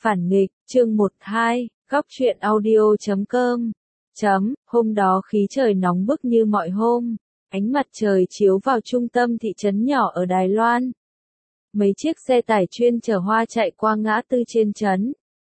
Phản nghịch, chương 12, góc truyện audio.com. Hôm đó khí trời nóng bức như mọi hôm, ánh mặt trời chiếu vào trung tâm thị trấn nhỏ ở Đài Loan. Mấy chiếc xe tải chuyên chở hoa chạy qua ngã tư trên trấn.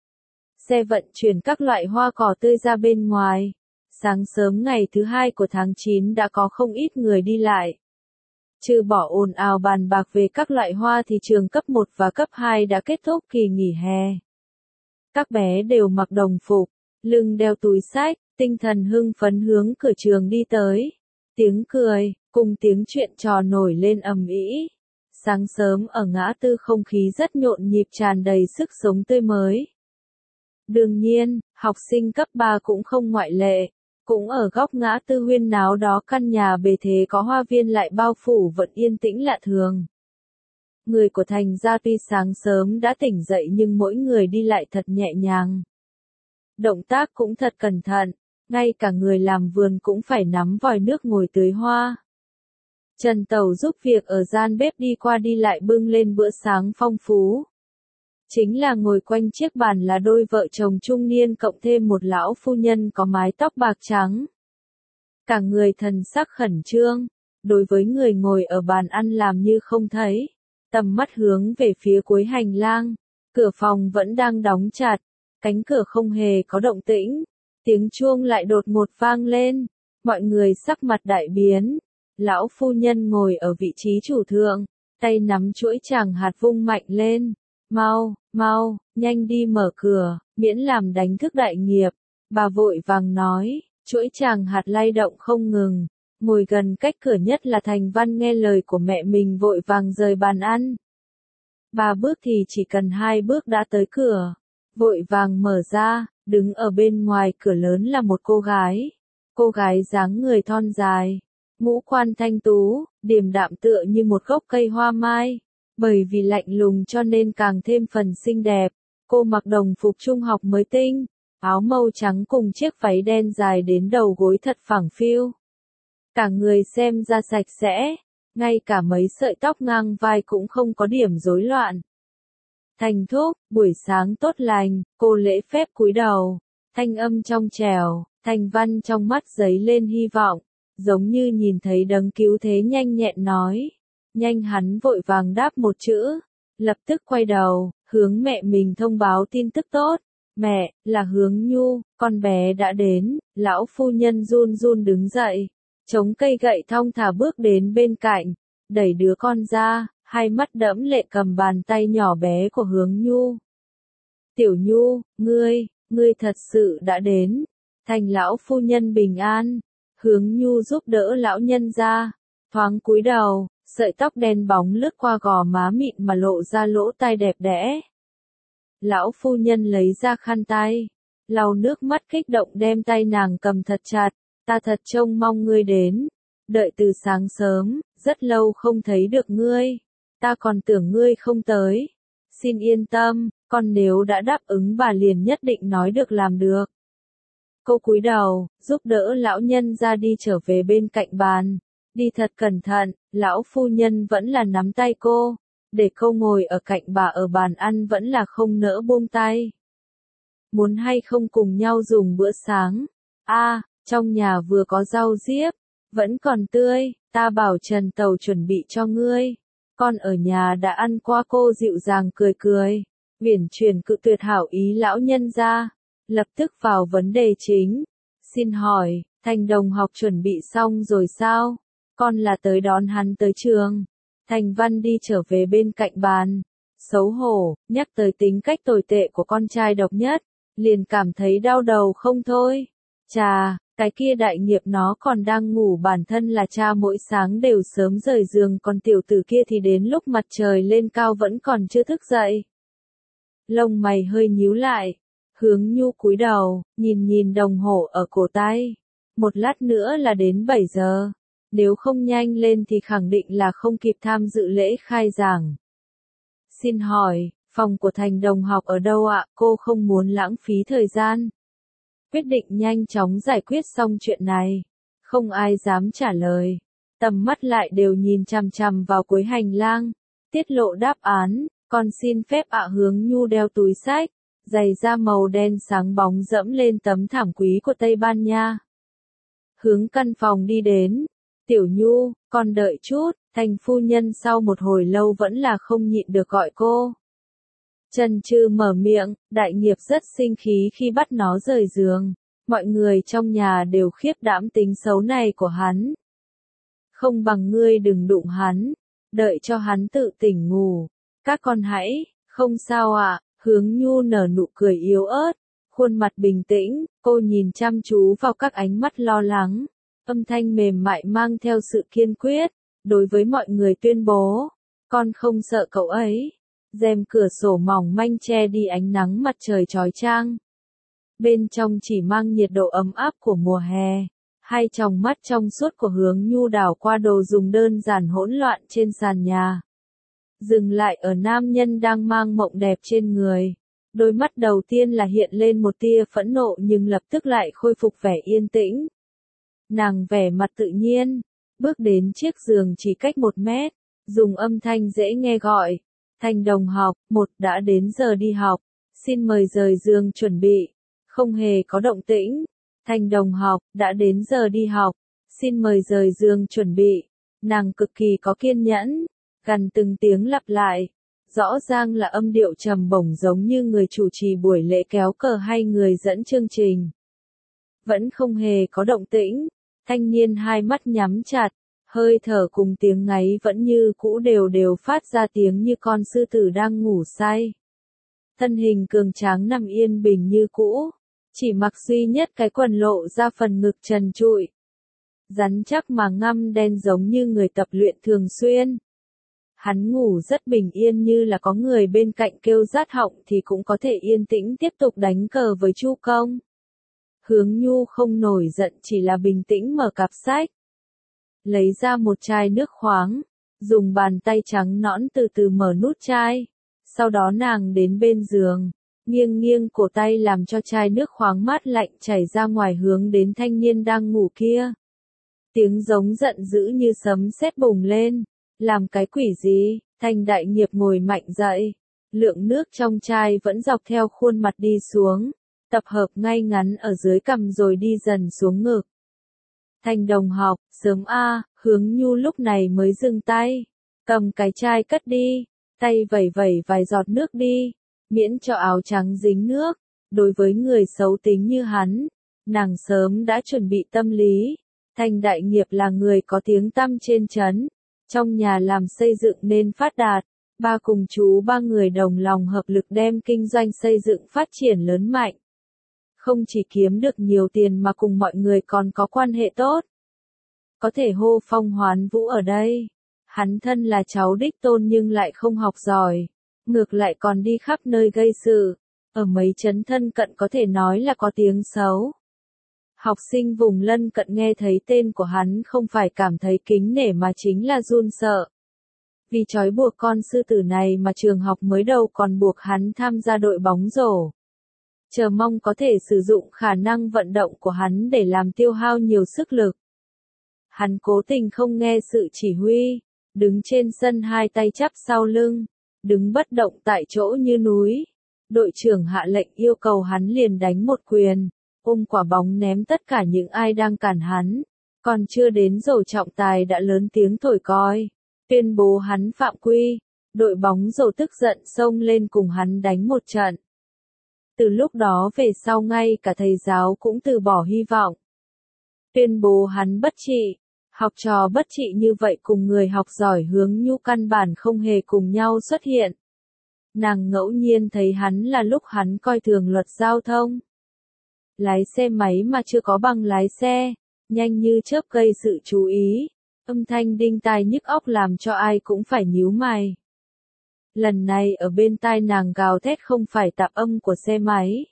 Xe vận chuyển các loại hoa cỏ tươi ra bên ngoài. Sáng sớm ngày thứ 2 của tháng 9 đã có không ít người đi lại. Trừ bỏ ồn ào bàn bạc về các loại hoa thì trường cấp 1 và cấp 2 đã kết thúc kỳ nghỉ hè. Các bé đều mặc đồng phục, lưng đeo túi xách, tinh thần hưng phấn hướng cửa trường đi tới. Tiếng cười, cùng tiếng chuyện trò nổi lên ầm ĩ. Sáng sớm ở ngã tư không khí rất nhộn nhịp tràn đầy sức sống tươi mới. Đương nhiên, học sinh cấp 3 cũng không ngoại lệ. Cũng ở góc ngã tư huyên náo đó căn nhà bề thế có hoa viên lại bao phủ vẫn yên tĩnh lạ thường. Người của Thành gia tuy sáng sớm đã tỉnh dậy nhưng mỗi người đi lại thật nhẹ nhàng. Động tác cũng thật cẩn thận, ngay cả người làm vườn cũng phải nắm vòi nước ngồi tưới hoa. Trần Tẩu giúp việc ở gian bếp đi qua đi lại bưng lên bữa sáng phong phú. Chính là ngồi quanh chiếc bàn là đôi vợ chồng trung niên cộng thêm một lão phu nhân có mái tóc bạc trắng. Cả người thần sắc khẩn trương, đối với người ngồi ở bàn ăn làm như không thấy, tầm mắt hướng về phía cuối hành lang, cửa phòng vẫn đang đóng chặt, cánh cửa không hề có động tĩnh, tiếng chuông lại đột ngột vang lên, mọi người sắc mặt đại biến, lão phu nhân ngồi ở vị trí chủ thượng, tay nắm chuỗi tràng hạt vung mạnh lên. Mau, nhanh đi mở cửa, miễn làm đánh thức đại nghiệp. Bà vội vàng nói, chuỗi tràng hạt lay động không ngừng. Ngồi gần cách cửa nhất là Thành Văn nghe lời của mẹ mình vội vàng rời bàn ăn. 3 bước thì chỉ cần 2 bước đã tới cửa. Vội vàng mở ra, đứng ở bên ngoài cửa lớn là một cô gái. Cô gái dáng người thon dài, ngũ quan thanh tú, điềm đạm tựa như một gốc cây hoa mai. Bởi vì lạnh lùng cho nên càng thêm phần xinh đẹp, cô mặc đồng phục trung học mới tinh, áo màu trắng cùng chiếc váy đen dài đến đầu gối thật phẳng phiu. Cả người xem ra sạch sẽ, ngay cả mấy sợi tóc ngang vai cũng không có điểm rối loạn. Thành thúc, buổi sáng tốt lành, cô lễ phép cúi đầu, thanh âm trong trẻo, Thành Văn trong mắt giấy lên hy vọng, giống như nhìn thấy đấng cứu thế nhanh nhẹn nói. Nhanh hắn vội vàng đáp một chữ, lập tức quay đầu, hướng mẹ mình thông báo tin tức tốt. Mẹ, là Hướng Nhu, con bé đã đến, lão phu nhân run run đứng dậy, chống cây gậy thong thả bước đến bên cạnh, đẩy đứa con ra, hai mắt đẫm lệ cầm bàn tay nhỏ bé của Hướng Nhu. Tiểu Nhu, ngươi thật sự đã đến, thành lão phu nhân bình an, Hướng Nhu giúp đỡ lão nhân ra, thoáng cúi đầu. Sợi tóc đen bóng lướt qua gò má mịn mà lộ ra lỗ tai đẹp đẽ. Lão phu nhân lấy ra khăn tay, lau nước mắt kích động đem tay nàng cầm thật chặt, ta thật trông mong ngươi đến, đợi từ sáng sớm, rất lâu không thấy được ngươi, ta còn tưởng ngươi không tới. Xin yên tâm, con nếu đã đáp ứng bà liền nhất định nói được làm được. Cô cúi đầu, giúp đỡ lão nhân ra đi trở về bên cạnh bàn. Đi thật cẩn thận, lão phu nhân vẫn là nắm tay cô, để cô ngồi ở cạnh bà ở bàn ăn vẫn là không nỡ buông tay. Muốn hay không cùng nhau dùng bữa sáng? Trong nhà vừa có rau diếp, vẫn còn tươi, ta bảo Trần Tẩu chuẩn bị cho ngươi. Con ở nhà đã ăn qua, cô dịu dàng cười cười, uyển chuyển cự tuyệt hảo ý lão nhân ra, lập tức vào vấn đề chính. Xin hỏi, Thành đồng học chuẩn bị xong rồi sao? Con là tới đón hắn tới trường. Thành Văn đi trở về bên cạnh bàn. Xấu hổ, nhắc tới tính cách tồi tệ của con trai độc nhất. Liền cảm thấy đau đầu không thôi. Chà, cái kia đại nghiệp nó còn đang ngủ, bản thân là cha mỗi sáng đều sớm rời giường, còn tiểu tử kia thì đến lúc mặt trời lên cao vẫn còn chưa thức dậy. Lông mày hơi nhíu lại. Hướng Nhu cúi đầu, nhìn đồng hồ ở cổ tay. Một lát nữa là đến 7 giờ. Nếu không nhanh lên thì khẳng định là không kịp tham dự lễ khai giảng. Xin hỏi, phòng của Thành đồng học ở đâu ạ? Cô không muốn lãng phí thời gian. Quyết định nhanh chóng giải quyết xong chuyện này. Không ai dám trả lời. Tầm mắt lại đều nhìn chằm chằm vào cuối hành lang. Tiết lộ đáp án, con xin phép ạ. Hướng Nhu đeo túi xách, giày da màu đen sáng bóng dẫm lên tấm thảm quý của Tây Ban Nha. Hướng căn phòng đi đến. Tiểu Nhu, con đợi chút, Thành phu nhân sau một hồi lâu vẫn là không nhịn được gọi cô. Trần Trư mở miệng, Đại Nghiệp rất sinh khí khi bắt nó rời giường. Mọi người trong nhà đều khiếp đảm tính xấu này của hắn. Không bằng ngươi đừng đụng hắn, đợi cho hắn tự tỉnh ngủ. Các con hãy, không sao ạ, Hướng Nhu nở nụ cười yếu ớt, khuôn mặt bình tĩnh, cô nhìn chăm chú vào các ánh mắt lo lắng. Âm thanh mềm mại mang theo sự kiên quyết, đối với mọi người tuyên bố, con không sợ cậu ấy. Rèm cửa sổ mỏng manh che đi ánh nắng mặt trời chói chang. Bên trong chỉ mang nhiệt độ ấm áp của mùa hè. Hai tròng mắt trong suốt của Hướng Nhu đảo qua đồ dùng đơn giản hỗn loạn trên sàn nhà. Dừng lại ở nam nhân đang mang mộng đẹp trên người. Đôi mắt đầu tiên là hiện lên một tia phẫn nộ nhưng lập tức lại khôi phục vẻ yên tĩnh. Nàng vẻ mặt tự nhiên, bước đến chiếc giường chỉ cách 1 mét, dùng âm thanh dễ nghe gọi. Thành đồng học, đã đến giờ đi học, xin mời rời giường chuẩn bị. Không hề có động tĩnh. Thành đồng học, đã đến giờ đi học, xin mời rời giường chuẩn bị. Nàng cực kỳ có kiên nhẫn, gần từng tiếng lặp lại. Rõ ràng là âm điệu trầm bổng giống như người chủ trì buổi lễ kéo cờ hay người dẫn chương trình. Vẫn không hề có động tĩnh, thanh niên hai mắt nhắm chặt, hơi thở cùng tiếng ngáy vẫn như cũ đều phát ra tiếng như con sư tử đang ngủ say. Thân hình cường tráng nằm yên bình như cũ, chỉ mặc duy nhất cái quần lộ ra phần ngực trần trụi. Rắn chắc mà ngăm đen giống như người tập luyện thường xuyên. Hắn ngủ rất bình yên như là có người bên cạnh kêu rát họng thì cũng có thể yên tĩnh tiếp tục đánh cờ với Chu Công. Hướng Nhu không nổi giận chỉ là bình tĩnh mở cặp sách. Lấy ra một chai nước khoáng, dùng bàn tay trắng nõn từ từ mở nút chai. Sau đó nàng đến bên giường, nghiêng cổ tay làm cho chai nước khoáng mát lạnh chảy ra ngoài hướng đến thanh niên đang ngủ kia. Tiếng giống giận dữ như sấm sét bùng lên. Làm cái quỷ gì? Thành Đại Nghiệp ngồi mạnh dậy. Lượng nước trong chai vẫn dọc theo khuôn mặt đi xuống, tập hợp ngay ngắn ở dưới cằm rồi đi dần xuống ngực. Thành đồng học, sớm a, Hướng Nhu lúc này mới dừng tay. Cầm cái chai cất đi, tay vẩy vài giọt nước đi, miễn cho áo trắng dính nước. Đối với người xấu tính như hắn, nàng sớm đã chuẩn bị tâm lý. Thành Đại Nghiệp là người có tiếng tăm trên trấn. Trong nhà làm xây dựng nên phát đạt, ba cùng chú ba người đồng lòng hợp lực đem kinh doanh xây dựng phát triển lớn mạnh. Không chỉ kiếm được nhiều tiền mà cùng mọi người còn có quan hệ tốt. Có thể hô phong hoán vũ ở đây. Hắn thân là cháu đích tôn nhưng lại không học giỏi. Ngược lại còn đi khắp nơi gây sự. Ở mấy trấn thân cận có thể nói là có tiếng xấu. Học sinh vùng lân cận nghe thấy tên của hắn không phải cảm thấy kính nể mà chính là run sợ. Vì trói buộc con sư tử này mà trường học mới đầu còn buộc hắn tham gia đội bóng rổ. Chờ mong có thể sử dụng khả năng vận động của hắn để làm tiêu hao nhiều sức lực. Hắn cố tình không nghe sự chỉ huy, đứng trên sân hai tay chắp sau lưng, đứng bất động tại chỗ như núi. Đội trưởng hạ lệnh yêu cầu hắn liền đánh một quyền. Ôm quả bóng ném tất cả những ai đang cản hắn, còn chưa đến rổ trọng tài đã lớn tiếng thổi còi, tuyên bố hắn phạm quy. Đội bóng rổ tức giận xông lên cùng hắn đánh một trận. Từ lúc đó về sau ngay cả thầy giáo cũng từ bỏ hy vọng. Tuyên bố hắn bất trị, học trò bất trị như vậy cùng người học giỏi Hướng Nhu căn bản không hề cùng nhau xuất hiện. Nàng ngẫu nhiên thấy hắn là lúc hắn coi thường luật giao thông. Lái xe máy mà chưa có bằng lái xe, nhanh như chớp gây sự chú ý, âm thanh đinh tai nhức óc làm cho ai cũng phải nhíu mày. Lần này ở bên tai nàng gào thét không phải tạp âm của xe máy,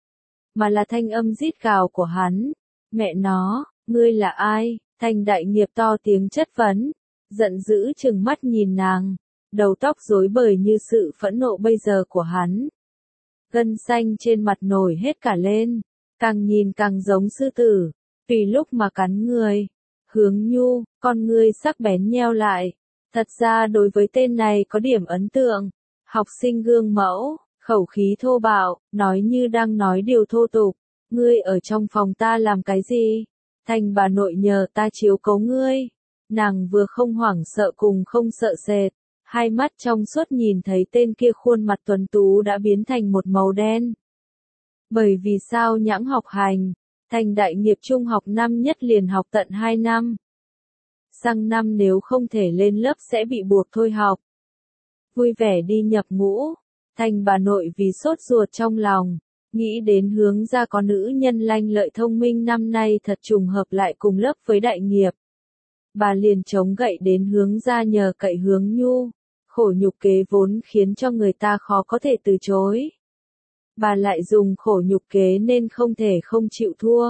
mà là thanh âm rít gào của hắn. Mẹ nó, ngươi là ai? Thành Đại Nghiệp to tiếng chất vấn, giận dữ trừng mắt nhìn nàng, đầu tóc rối bời như sự phẫn nộ bây giờ của hắn. Gân xanh trên mặt nổi hết cả lên. Càng nhìn càng giống sư tử, tùy lúc mà cắn người. Hướng Nhu, con ngươi sắc bén nheo lại. Thật ra đối với tên này có điểm ấn tượng. Học sinh gương mẫu, khẩu khí thô bạo, nói như đang nói điều thô tục. Ngươi ở trong phòng ta làm cái gì? Thành bà nội nhờ ta chiếu cố ngươi. Nàng vừa không hoảng sợ cùng không sợ sệt, hai mắt trong suốt nhìn thấy tên kia khuôn mặt tuấn tú đã biến thành một màu đen. Bởi vì sao nhãng học hành, Thành đại nghiệp trung học năm nhất liền học tận 2 năm. Sang năm nếu không thể lên lớp sẽ bị buộc thôi học. Vui vẻ đi nhập ngũ, Thành bà nội vì sốt ruột trong lòng, nghĩ đến Hướng ra có nữ nhân lanh lợi thông minh năm nay thật trùng hợp lại cùng lớp với đại nghiệp. Bà liền chống gậy đến Hướng ra nhờ cậy Hướng Nhu, khổ nhục kế vốn khiến cho người ta khó có thể từ chối. Bà lại dùng khổ nhục kế nên không thể không chịu thua.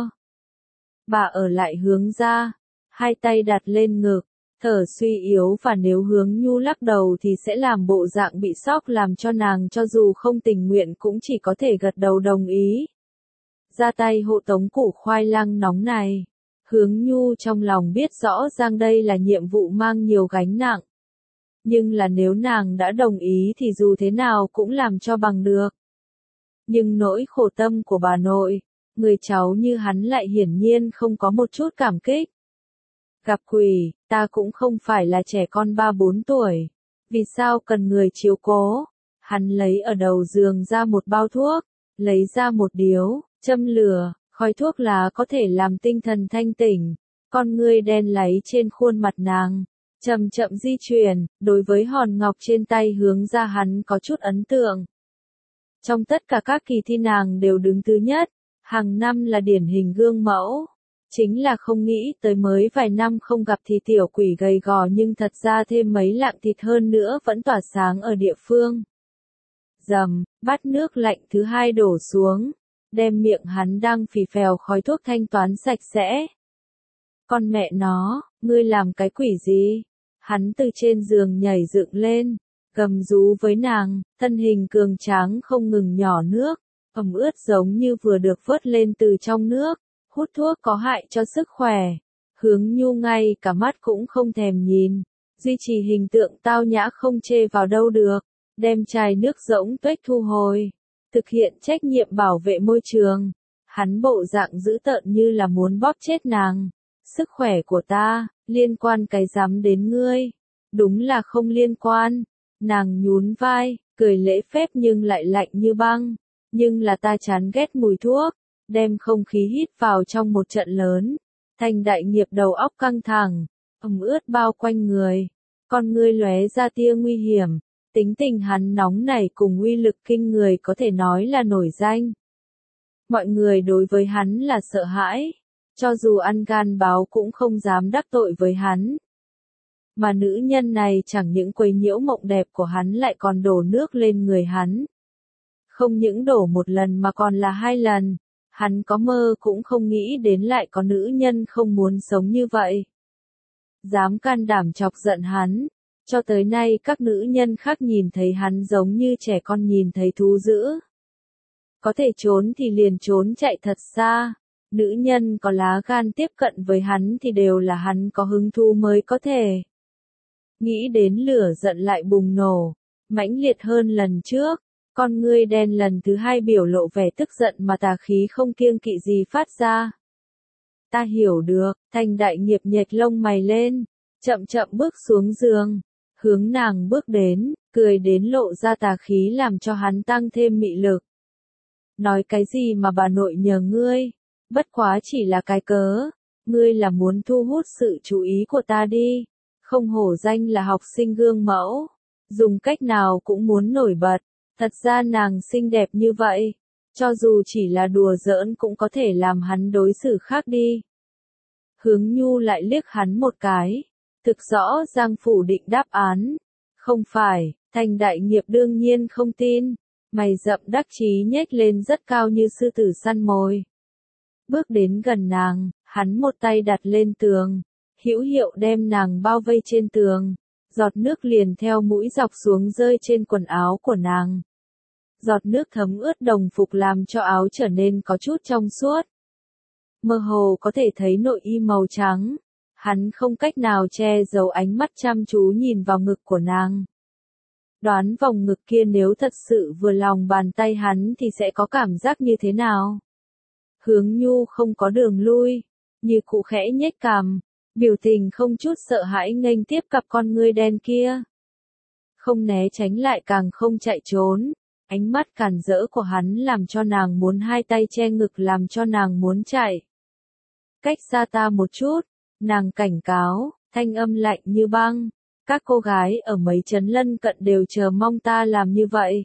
Bà ở lại Hướng ra, hai tay đặt lên ngực, thở suy yếu và nếu Hướng Nhu lắc đầu thì sẽ làm bộ dạng bị sốc làm cho nàng cho dù không tình nguyện cũng chỉ có thể gật đầu đồng ý. Ra tay hộ tống củ khoai lang nóng này. Hướng Nhu trong lòng biết rõ ràng đây là nhiệm vụ mang nhiều gánh nặng. Nhưng là nếu nàng đã đồng ý thì dù thế nào cũng làm cho bằng được. Nhưng nỗi khổ tâm của bà nội, người cháu như hắn lại hiển nhiên không có một chút cảm kích. Gặp quỷ, ta cũng không phải là trẻ con 3-4 tuổi. Vì sao cần người chiếu cố? Hắn lấy ở đầu giường ra một bao thuốc, lấy ra một điếu, châm lửa, khói thuốc lá có thể làm tinh thần thanh tỉnh. Con ngươi đen láy trên khuôn mặt nàng, chậm chậm di chuyển, đối với hòn ngọc trên tay Hướng ra hắn có chút ấn tượng. Trong tất cả các kỳ thi nàng đều đứng thứ nhất, hàng năm là điển hình gương mẫu. Chính là không nghĩ tới mới vài năm không gặp thì tiểu quỷ gầy gò nhưng thật ra thêm mấy lạng thịt hơn nữa vẫn tỏa sáng ở địa phương. Dầm, bát nước lạnh thứ hai đổ xuống, đem miệng hắn đang phì phèo khói thuốc thanh toán sạch sẽ. Con mẹ nó, ngươi làm cái quỷ gì? Hắn từ trên giường nhảy dựng lên, gầm rú với nàng, thân hình cường tráng không ngừng nhỏ nước, ẩm ướt giống như vừa được vớt lên từ trong nước. Hút thuốc có hại cho sức khỏe. Hướng Nhu ngay cả mắt cũng không thèm nhìn. Duy trì hình tượng tao nhã không chê vào đâu được. Đem chai nước rỗng tuếch thu hồi. Thực hiện trách nhiệm bảo vệ môi trường. Hắn bộ dạng dữ tợn như là muốn bóp chết nàng. Sức khỏe của ta, liên quan cái dám đến ngươi. Đúng là không liên quan. Nàng nhún vai, cười lễ phép nhưng lại lạnh như băng. Nhưng là ta chán ghét mùi thuốc. Đem không khí hít vào trong một trận lớn. Thành đại nghiệp đầu óc căng thẳng, ẩm ướt bao quanh người. Con ngươi lóe ra tia nguy hiểm. Tính tình hắn nóng nảy cùng uy lực kinh người có thể nói là nổi danh. Mọi người đối với hắn là sợ hãi. Cho dù ăn gan báo cũng không dám đắc tội với hắn. Mà nữ nhân này chẳng những quấy nhiễu mộng đẹp của hắn lại còn đổ nước lên người hắn. Không những đổ một lần mà còn là 2 lần. Hắn có mơ cũng không nghĩ đến lại có nữ nhân không muốn sống như vậy. Dám can đảm chọc giận hắn. Cho tới nay các nữ nhân khác nhìn thấy hắn giống như trẻ con nhìn thấy thú dữ. Có thể trốn thì liền trốn chạy thật xa. Nữ nhân có lá gan tiếp cận với hắn thì đều là hắn có hứng thú mới có thể. Nghĩ đến lửa giận lại bùng nổ, mãnh liệt hơn lần trước. Con ngươi đen lần thứ hai biểu lộ vẻ tức giận mà tà khí không kiêng kỵ gì phát ra. Ta hiểu được, Thành đại nghiệp nhếch lông mày lên, chậm chậm bước xuống giường, hướng nàng bước đến, cười đến lộ ra tà khí làm cho hắn tăng thêm mị lực. Nói cái gì mà bà nội nhờ ngươi, bất quá chỉ là cái cớ, ngươi là muốn thu hút sự chú ý của ta đi, không hổ danh là học sinh gương mẫu, dùng cách nào cũng muốn nổi bật. Thật ra nàng xinh đẹp như vậy, cho dù chỉ là đùa giỡn cũng có thể làm hắn đối xử khác đi. Hướng Nhu lại liếc hắn một cái, thực rõ ràng phủ định đáp án. Không phải, Thành đại nghiệp đương nhiên không tin, mày rậm đắc chí nhếch lên rất cao như sư tử săn mồi. Bước đến gần nàng, hắn một tay đặt lên tường, hữu hiệu đem nàng bao vây trên tường, giọt nước liền theo mũi dọc xuống rơi trên quần áo của nàng. Giọt nước thấm ướt đồng phục làm cho áo trở nên có chút trong suốt. Mơ hồ có thể thấy nội y màu trắng. Hắn không cách nào che giấu ánh mắt chăm chú nhìn vào ngực của nàng. Đoán vòng ngực kia nếu thật sự vừa lòng bàn tay hắn thì sẽ có cảm giác như thế nào? Hướng Nhu không có đường lui, như cụ khẽ nhếch cằm, biểu tình không chút sợ hãi nghênh tiếp cặp con ngươi đen kia. Không né tránh lại càng không chạy trốn, ánh mắt càn rỡ của hắn làm cho nàng muốn hai tay che ngực, làm cho nàng muốn chạy. Cách xa ta một chút, nàng cảnh cáo, thanh âm lạnh như băng. Các cô gái ở mấy trấn lân cận đều chờ mong ta làm như vậy.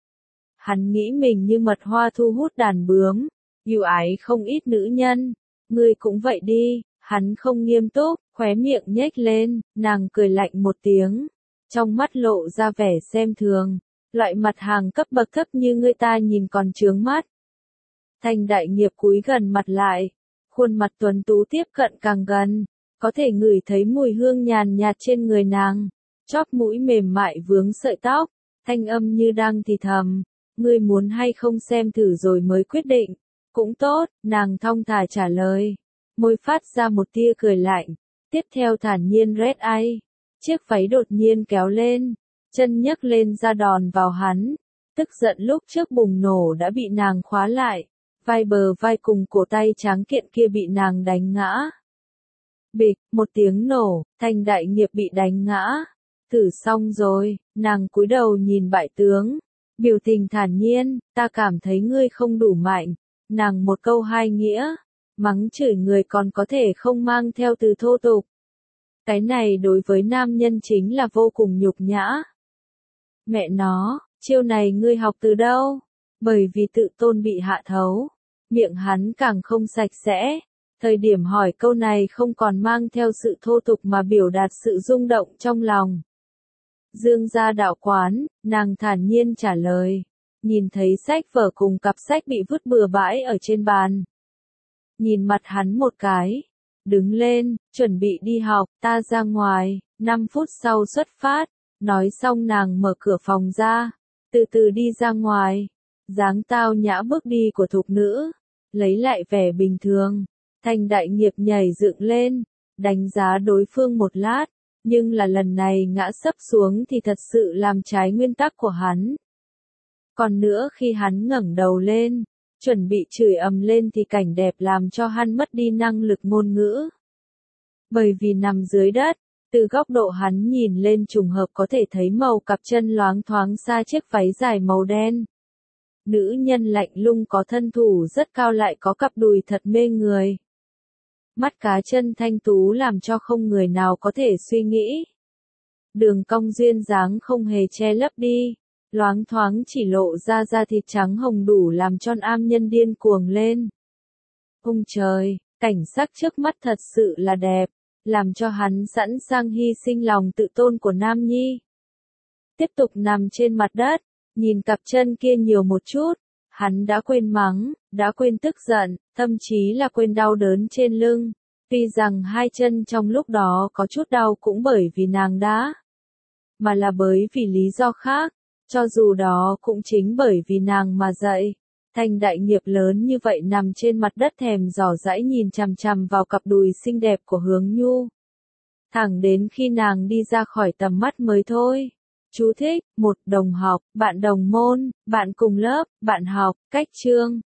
Hắn nghĩ mình như mật hoa thu hút đàn bướm, ưu ái không ít nữ nhân. Ngươi cũng vậy đi, hắn không nghiêm túc, khóe miệng nhếch lên, nàng cười lạnh một tiếng. Trong mắt lộ ra vẻ xem thường, loại mặt hàng cấp bậc thấp như ngươi ta nhìn còn chướng mắt. Thành Đại Nghiệp cúi gần mặt lại, khuôn mặt tuấn tú tiếp cận càng gần. Có thể ngửi thấy mùi hương nhàn nhạt trên người nàng, chóp mũi mềm mại vướng sợi tóc, thanh âm như đang thì thầm, ngươi muốn hay không xem thử rồi mới quyết định, cũng tốt, nàng thong thả trả lời, môi phát ra một tia cười lạnh, tiếp theo thản nhiên Red Eye, chiếc váy đột nhiên kéo lên, chân nhấc lên ra đòn vào hắn, tức giận lúc trước bùng nổ đã bị nàng khóa lại, vai bờ vai cùng cổ tay tráng kiện kia bị nàng đánh ngã. Bịch, một tiếng nổ, Thành Đại Nghiệp bị đánh ngã. Thử xong rồi, nàng cúi đầu nhìn bại tướng. Biểu tình thản nhiên, ta cảm thấy ngươi không đủ mạnh. Nàng một câu hai nghĩa. Mắng chửi người còn có thể không mang theo từ thô tục. Cái này đối với nam nhân chính là vô cùng nhục nhã. Mẹ nó, chiêu này ngươi học từ đâu? Bởi vì tự tôn bị hạ thấu. Miệng hắn càng không sạch sẽ. Thời điểm hỏi câu này không còn mang theo sự thô tục mà biểu đạt sự rung động trong lòng. Dương gia đạo quán, nàng thản nhiên trả lời. Nhìn thấy sách vở cùng cặp sách bị vứt bừa bãi ở trên bàn. Nhìn mặt hắn một cái. Đứng lên, chuẩn bị đi học, ta ra ngoài, 5 phút sau xuất phát. Nói xong nàng mở cửa phòng ra. Từ từ đi ra ngoài. Dáng tao nhã bước đi của thục nữ. Lấy lại vẻ bình thường. Thành Đại Nghiệp nhảy dựng lên, đánh giá đối phương một lát, nhưng là lần này ngã sấp xuống thì thật sự làm trái nguyên tắc của hắn. Còn nữa khi hắn ngẩng đầu lên, chuẩn bị chửi ầm lên thì cảnh đẹp làm cho hắn mất đi năng lực ngôn ngữ. Bởi vì nằm dưới đất, từ góc độ hắn nhìn lên trùng hợp có thể thấy màu cặp chân loáng thoáng xa chiếc váy dài màu đen. Nữ nhân lạnh lùng có thân thủ rất cao lại có cặp đùi thật mê người. Mắt cá chân thanh tú làm cho không người nào có thể suy nghĩ. Đường cong duyên dáng không hề che lấp đi, loáng thoáng chỉ lộ ra da thịt trắng hồng đủ làm cho nam nhân điên cuồng lên. Ông trời, cảnh sắc trước mắt thật sự là đẹp, làm cho hắn sẵn sàng hy sinh lòng tự tôn của nam nhi. Tiếp tục nằm trên mặt đất, nhìn cặp chân kia nhiều một chút. Hắn đã quên mắng, đã quên tức giận, thậm chí là quên đau đớn trên lưng. Tuy rằng hai chân trong lúc đó có chút đau cũng bởi vì nàng đã, mà là bởi vì lý do khác, cho dù đó cũng chính bởi vì nàng mà dậy. Thành Đại Nghiệp lớn như vậy nằm trên mặt đất thèm dò dãi nhìn chằm chằm vào cặp đùi xinh đẹp của Hướng Nhu. Thẳng đến khi nàng đi ra khỏi tầm mắt mới thôi. Chú thích, một đồng học, bạn đồng môn, bạn cùng lớp, bạn học, cách chương.